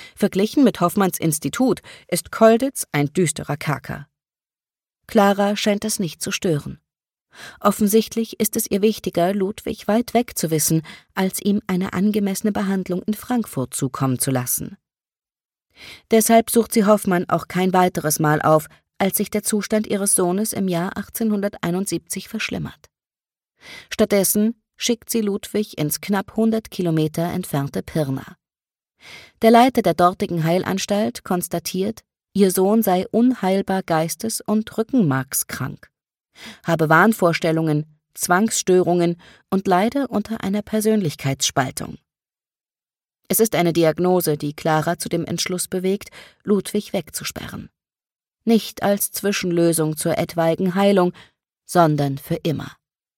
Verglichen mit Hoffmanns Institut ist Colditz ein düsterer Kerker. Clara scheint das nicht zu stören. Offensichtlich ist es ihr wichtiger, Ludwig weit weg zu wissen, als ihm eine angemessene Behandlung in Frankfurt zukommen zu lassen. Deshalb sucht sie Hoffmann auch kein weiteres Mal auf, als sich der Zustand ihres Sohnes im Jahr 1871 verschlimmert. Stattdessen schickt sie Ludwig ins knapp 100 Kilometer entfernte Pirna. Der Leiter der dortigen Heilanstalt konstatiert, ihr Sohn sei unheilbar geistes- und rückenmarkskrank, habe Wahnvorstellungen, Zwangsstörungen und leide unter einer Persönlichkeitsspaltung. Es ist eine Diagnose, die Clara zu dem Entschluss bewegt, Ludwig wegzusperren. Nicht als Zwischenlösung zur etwaigen Heilung, sondern für immer.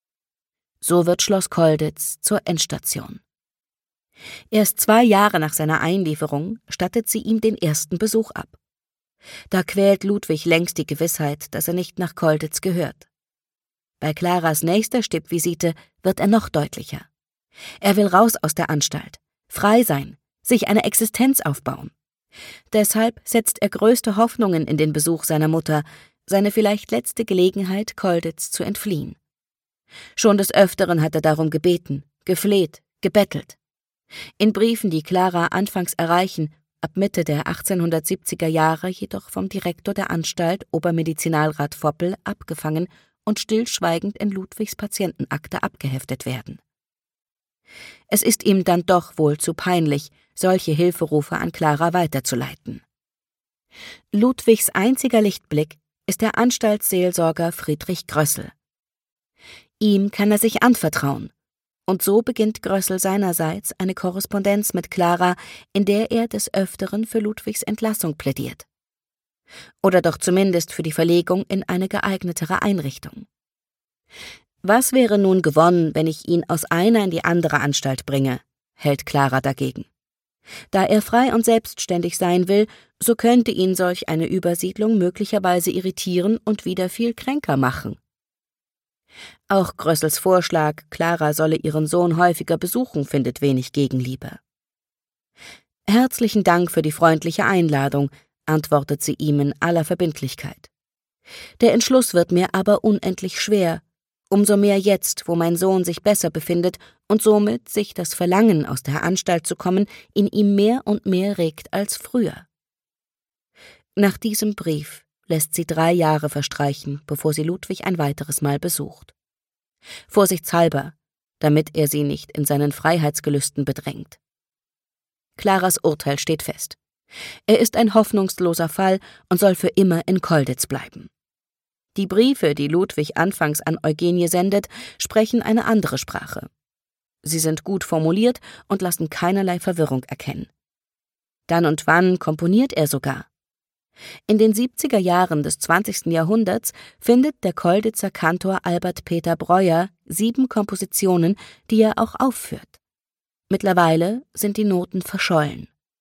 So wird Schloss Colditz zur Endstation. Erst 2 Jahre nach seiner Einlieferung stattet sie ihm den ersten Besuch ab. Da quält Ludwig längst die Gewissheit, dass er nicht nach Colditz gehört. Bei Claras nächster Stippvisite wird er noch deutlicher. Er will raus aus der Anstalt, frei sein, sich eine Existenz aufbauen. Deshalb setzt er größte Hoffnungen in den Besuch seiner Mutter, seine vielleicht letzte Gelegenheit, Colditz zu entfliehen. Schon des Öfteren hat er darum gebeten, gefleht, gebettelt. In Briefen, die Clara anfangs erreichen, ab Mitte der 1870er Jahre jedoch vom Direktor der Anstalt, Obermedizinalrat Voppel, abgefangen und stillschweigend in Ludwigs Patientenakte abgeheftet werden. Es ist ihm dann doch wohl zu peinlich, solche Hilferufe an Clara weiterzuleiten. Ludwigs einziger Lichtblick ist der Anstaltsseelsorger Friedrich Grössel. Ihm kann er sich anvertrauen, und so beginnt Grössel seinerseits eine Korrespondenz mit Clara, in der er des Öfteren für Ludwigs Entlassung plädiert. Oder doch zumindest für die Verlegung in eine geeignetere Einrichtung. Was wäre nun gewonnen, wenn ich ihn aus einer in die andere Anstalt bringe, hält Clara dagegen. Da er frei und selbstständig sein will, so könnte ihn solch eine Übersiedlung möglicherweise irritieren und wieder viel kränker machen. Auch Grössels Vorschlag, Clara solle ihren Sohn häufiger besuchen, findet wenig Gegenliebe. »Herzlichen Dank für die freundliche Einladung«, antwortet sie ihm in aller Verbindlichkeit. »Der Entschluss wird mir aber unendlich schwer, umso mehr jetzt, wo mein Sohn sich besser befindet und somit sich das Verlangen, aus der Anstalt zu kommen, in ihm mehr und mehr regt als früher.« Nach diesem Brief lässt sie 3 Jahre verstreichen, bevor sie Ludwig ein weiteres Mal besucht. Vorsichtshalber, damit er sie nicht in seinen Freiheitsgelüsten bedrängt. Claras Urteil steht fest. Er ist ein hoffnungsloser Fall und soll für immer in Colditz bleiben. Die Briefe, die Ludwig anfangs an Eugenie sendet, sprechen eine andere Sprache. Sie sind gut formuliert und lassen keinerlei Verwirrung erkennen. Dann und wann komponiert er sogar. In den 70er Jahren des 20. Jahrhunderts findet der Colditzer Kantor Albert Peter Breuer 7 Kompositionen, die er auch aufführt. Mittlerweile sind die Noten verschollen.